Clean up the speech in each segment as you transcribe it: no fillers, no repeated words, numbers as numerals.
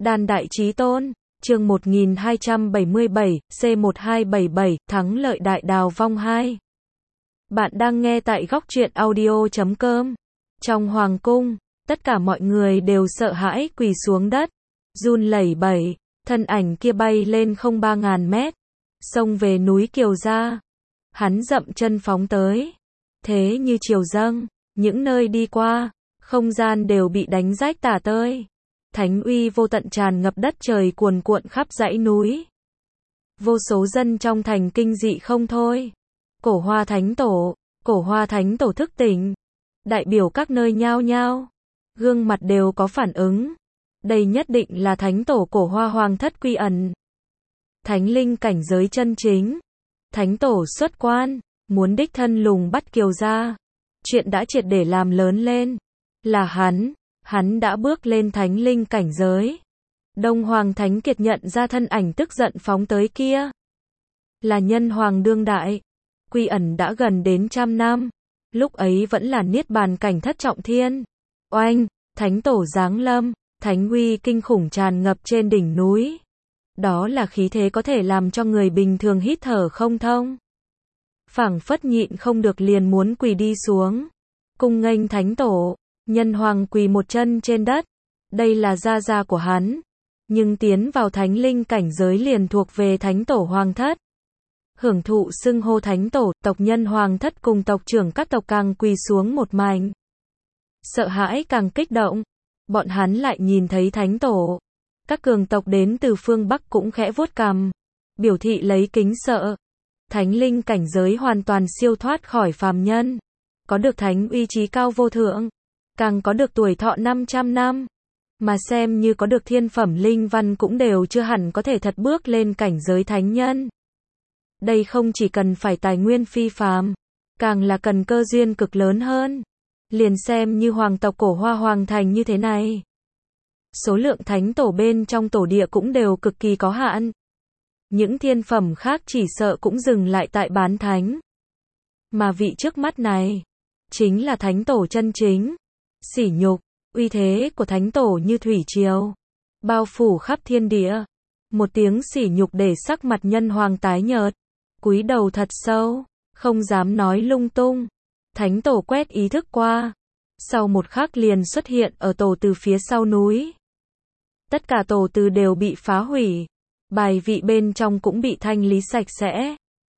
Đan Đại Chí Tôn, chương 1277, C1277, thắng lợi đại đào vong 2. Bạn đang nghe tại góc truyện audio.com. Trong hoàng cung, tất cả mọi người đều sợ hãi quỳ xuống đất, run lẩy bẩy, thân ảnh kia bay lên không 3.000 mét, xông về núi Kiều Gia. Hắn dậm chân phóng tới, thế như triều dâng, những nơi đi qua, không gian đều bị đánh rách tả tơi. Thánh uy vô tận tràn ngập đất trời cuồn cuộn khắp dãy núi. Vô số dân trong thành kinh dị không thôi. Cổ Hoa Thánh Tổ thức tỉnh. Đại biểu các nơi nhao nhao, gương mặt đều có phản ứng. Đây nhất định là Thánh Tổ Cổ Hoa Hoàng thất quy ẩn. Thánh linh cảnh giới chân chính. Thánh Tổ xuất quan, muốn đích thân lùng bắt Kiều Gia. Chuyện đã triệt để làm lớn lên. Là hắn đã bước lên thánh linh cảnh giới. Đông Hoàng Thánh Kiệt nhận ra thân ảnh tức giận phóng tới kia. Là nhân hoàng đương đại. Quy ẩn đã gần đến 100 năm. Lúc ấy vẫn là niết bàn cảnh thất trọng thiên. Oanh, Thánh Tổ giáng lâm, thánh uy kinh khủng tràn ngập trên đỉnh núi. Đó là khí thế có thể làm cho người bình thường hít thở không thông. Phảng phất nhịn không được liền muốn quỳ đi xuống. Cung nghênh Thánh Tổ. Nhân hoàng quỳ một chân trên đất. Đây là gia của hắn. Nhưng tiến vào thánh linh cảnh giới liền thuộc về Thánh Tổ Hoàng thất. Hưởng thụ xưng hô Thánh Tổ, tộc nhân Hoàng thất cùng tộc trưởng các tộc càng quỳ xuống một mảnh. Sợ hãi càng kích động. Bọn hắn lại nhìn thấy Thánh Tổ. Các cường tộc đến từ phương Bắc cũng khẽ vuốt cằm, biểu thị lấy kính sợ. Thánh linh cảnh giới hoàn toàn siêu thoát khỏi phàm nhân. Có được thánh uy chí cao vô thượng. Càng có được tuổi thọ 500 năm. Mà xem như có được thiên phẩm linh văn cũng đều chưa hẳn có thể thật bước lên cảnh giới thánh nhân. Đây không chỉ cần phải tài nguyên phi phàm, càng là cần cơ duyên cực lớn hơn. Liền xem như hoàng tộc Cổ Hoa Hoàng thành như thế này. Số lượng thánh tổ bên trong tổ địa cũng đều cực kỳ có hạn. Những thiên phẩm khác chỉ sợ cũng dừng lại tại bán thánh. Mà vị trước mắt này, chính là thánh tổ chân chính. Sỉ nhục, uy thế của thánh tổ như thủy triều, bao phủ khắp thiên địa. Một tiếng sỉ nhục để sắc mặt nhân hoàng tái nhợt, cúi đầu thật sâu, không dám nói lung tung. Thánh tổ quét ý thức qua, sau một khắc liền xuất hiện ở tổ từ phía sau núi. Tất cả tổ từ đều bị phá hủy, bài vị bên trong cũng bị thanh lý sạch sẽ.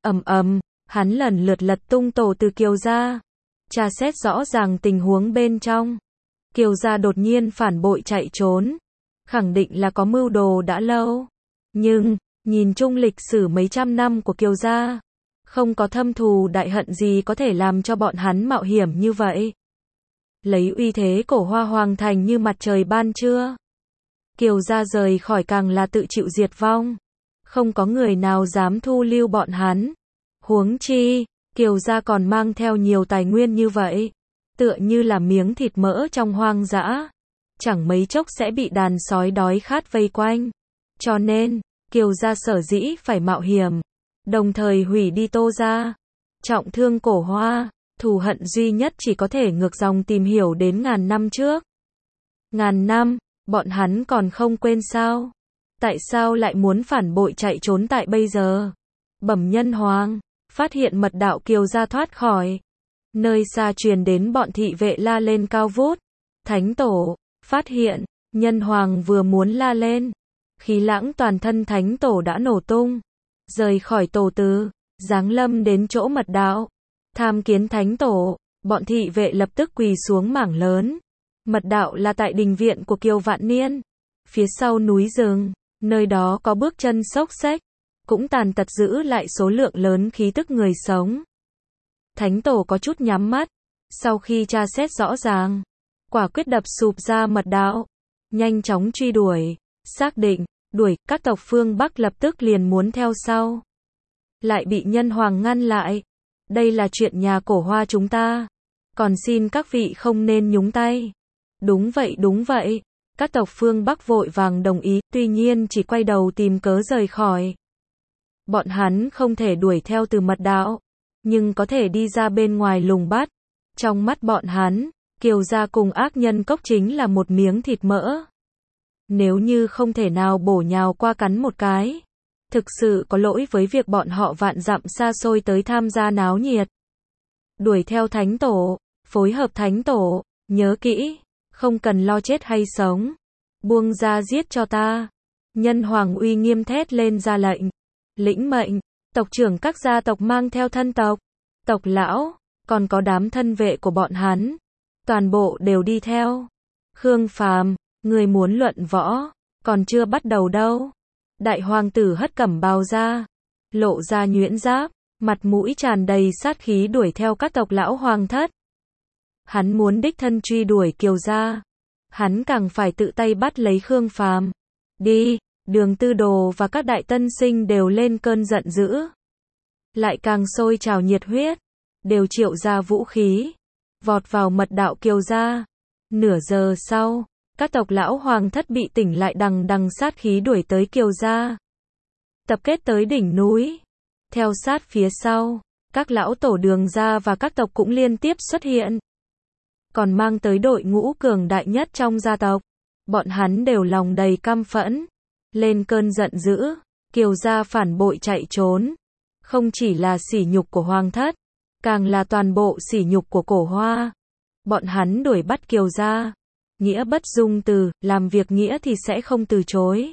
Hắn lần lượt lật tung tổ từ Kiều Gia, tra xét rõ ràng tình huống bên trong. Kiều Gia đột nhiên phản bội chạy trốn, khẳng định là có mưu đồ đã lâu. Nhưng, nhìn chung lịch sử mấy trăm năm của Kiều Gia, không có thâm thù đại hận gì có thể làm cho bọn hắn mạo hiểm như vậy. Lấy uy thế Cổ Hoa Hoàng thành như mặt trời ban trưa. Kiều Gia rời khỏi càng là tự chịu diệt vong. Không có người nào dám thu lưu bọn hắn. Huống chi, Kiều Gia còn mang theo nhiều tài nguyên như vậy. Tựa như là miếng thịt mỡ trong hoang dã. Chẳng mấy chốc sẽ bị đàn sói đói khát vây quanh. Cho nên, Kiều Gia sở dĩ phải mạo hiểm. Đồng thời hủy đi Tô Gia. Trọng thương Cổ Hoa. Thù hận duy nhất chỉ có thể ngược dòng tìm hiểu đến 1000 năm trước. 1000 năm, bọn hắn còn không quên sao? Tại sao lại muốn phản bội chạy trốn tại bây giờ? Bẩm nhân hoàng, phát hiện mật đạo Kiều Gia thoát khỏi. Nơi xa truyền đến bọn thị vệ la lên cao vút. Thánh Tổ, phát hiện, nhân hoàng vừa muốn la lên. Khí lãng toàn thân Thánh Tổ đã nổ tung. Rời khỏi tổ từ, giáng lâm đến chỗ mật đạo. Tham kiến Thánh Tổ, bọn thị vệ lập tức quỳ xuống mảng lớn. Mật đạo là tại đình viện của Kiều Vạn Niên. Phía sau núi rừng, nơi đó có bước chân xốc xếch, cũng tàn tật giữ lại số lượng lớn khí tức người sống. Thánh Tổ có chút nhắm mắt, sau khi tra xét rõ ràng, quả quyết đập sụp ra mật đạo, nhanh chóng truy đuổi, xác định, đuổi, các tộc phương Bắc lập tức liền muốn theo sau. Lại bị nhân hoàng ngăn lại. Đây là chuyện nhà Cổ Hoa chúng ta. Còn xin các vị không nên nhúng tay. Đúng vậy. Các tộc phương Bắc vội vàng đồng ý, tuy nhiên chỉ quay đầu tìm cớ rời khỏi. Bọn hắn không thể đuổi theo từ mật đạo, nhưng có thể đi ra bên ngoài lùng bắt. Trong mắt bọn hắn, Kiều Gia cùng ác nhân cốc chính là một miếng thịt mỡ. Nếu như không thể nào bổ nhào qua cắn một cái, thực sự có lỗi với việc bọn họ vạn dặm xa xôi tới tham gia náo nhiệt. Đuổi theo thánh tổ, phối hợp thánh tổ, nhớ kỹ, không cần lo chết hay sống. Buông ra giết cho ta. Nhân hoàng uy nghiêm thét lên ra lệnh. Lĩnh mệnh, tộc trưởng các gia tộc mang theo thân tộc, tộc lão, còn có đám thân vệ của bọn hắn. Toàn bộ đều đi theo. Khương Phàm, người muốn luận võ, còn chưa bắt đầu đâu. Đại hoàng tử hất cẩm bào ra, lộ ra nhuyễn giáp, mặt mũi tràn đầy sát khí đuổi theo các tộc lão hoàng thất. Hắn muốn đích thân truy đuổi Kiều gia. Hắn càng phải tự tay bắt lấy Khương Phàm. Đi, Đường Tư Đồ và các đại tân sinh đều lên cơn giận dữ. Lại càng sôi trào nhiệt huyết, đều triệu ra vũ khí, vọt vào mật đạo Kiều gia. Nửa giờ sau, các tộc lão hoàng thất bị tỉnh lại đằng đằng sát khí đuổi tới Kiều gia. Tập kết tới đỉnh núi. Theo sát phía sau, các lão tổ Đường gia và các tộc cũng liên tiếp xuất hiện. Còn mang tới đội ngũ cường đại nhất trong gia tộc. Bọn hắn đều lòng đầy căm phẫn, lên cơn giận dữ. Kiều gia phản bội chạy trốn, không chỉ là sỉ nhục của hoàng thất, càng là toàn bộ sỉ nhục của Cổ Hoa. Bọn hắn đuổi bắt Kiều gia, nghĩa bất dung từ, làm việc nghĩa thì sẽ không từ chối.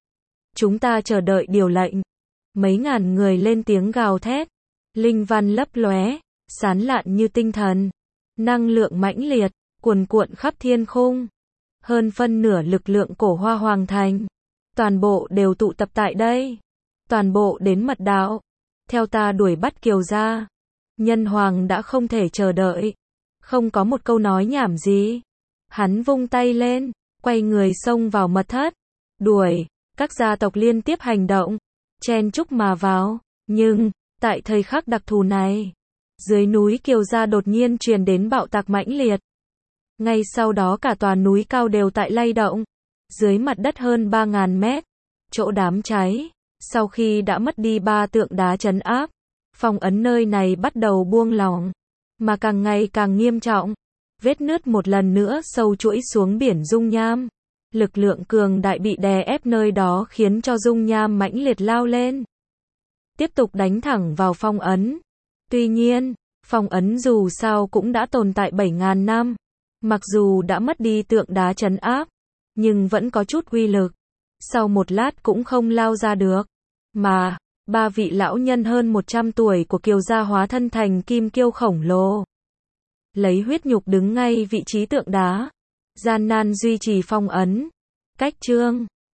Chúng ta chờ đợi điều lệnh. Mấy ngàn người lên tiếng gào thét, linh văn lấp lóe, sán lạn như tinh thần, năng lượng mãnh liệt, cuồn cuộn khắp thiên khung. Hơn phân nửa lực lượng Cổ Hoa hoàng thành, toàn bộ đều tụ tập tại đây. Toàn bộ đến mật đạo, theo ta đuổi bắt Kiều gia. Nhân hoàng đã không thể chờ đợi, không có một câu nói nhảm gì. Hắn vung tay lên, quay người xông vào mật thất, đuổi. Các gia tộc liên tiếp hành động, chen chúc mà vào. Nhưng, tại thời khắc đặc thù này, dưới núi Kiều gia đột nhiên truyền đến bạo tạc mãnh liệt. Ngay sau đó cả tòa núi cao đều tại lay động. Dưới mặt đất hơn 3.000 mét, chỗ đám cháy, sau khi đã mất đi 3 tượng đá trấn áp, phong ấn nơi này bắt đầu buông lỏng, mà càng ngày càng nghiêm trọng. Vết nứt một lần nữa sâu chuỗi xuống biển dung nham. Lực lượng cường đại bị đè ép nơi đó khiến cho dung nham mãnh liệt lao lên, tiếp tục đánh thẳng vào phong ấn. Tuy nhiên, phong ấn dù sao cũng đã tồn tại 7.000 năm, mặc dù đã mất đi tượng đá trấn áp, nhưng vẫn có chút uy lực. Sau một lát cũng không lao ra được, mà 3 vị lão nhân hơn 100 tuổi của Kiều gia hóa thân thành kim kiêu khổng lồ, lấy huyết nhục đứng ngay vị trí tượng đá, gian nan duy trì phong ấn. Cách chương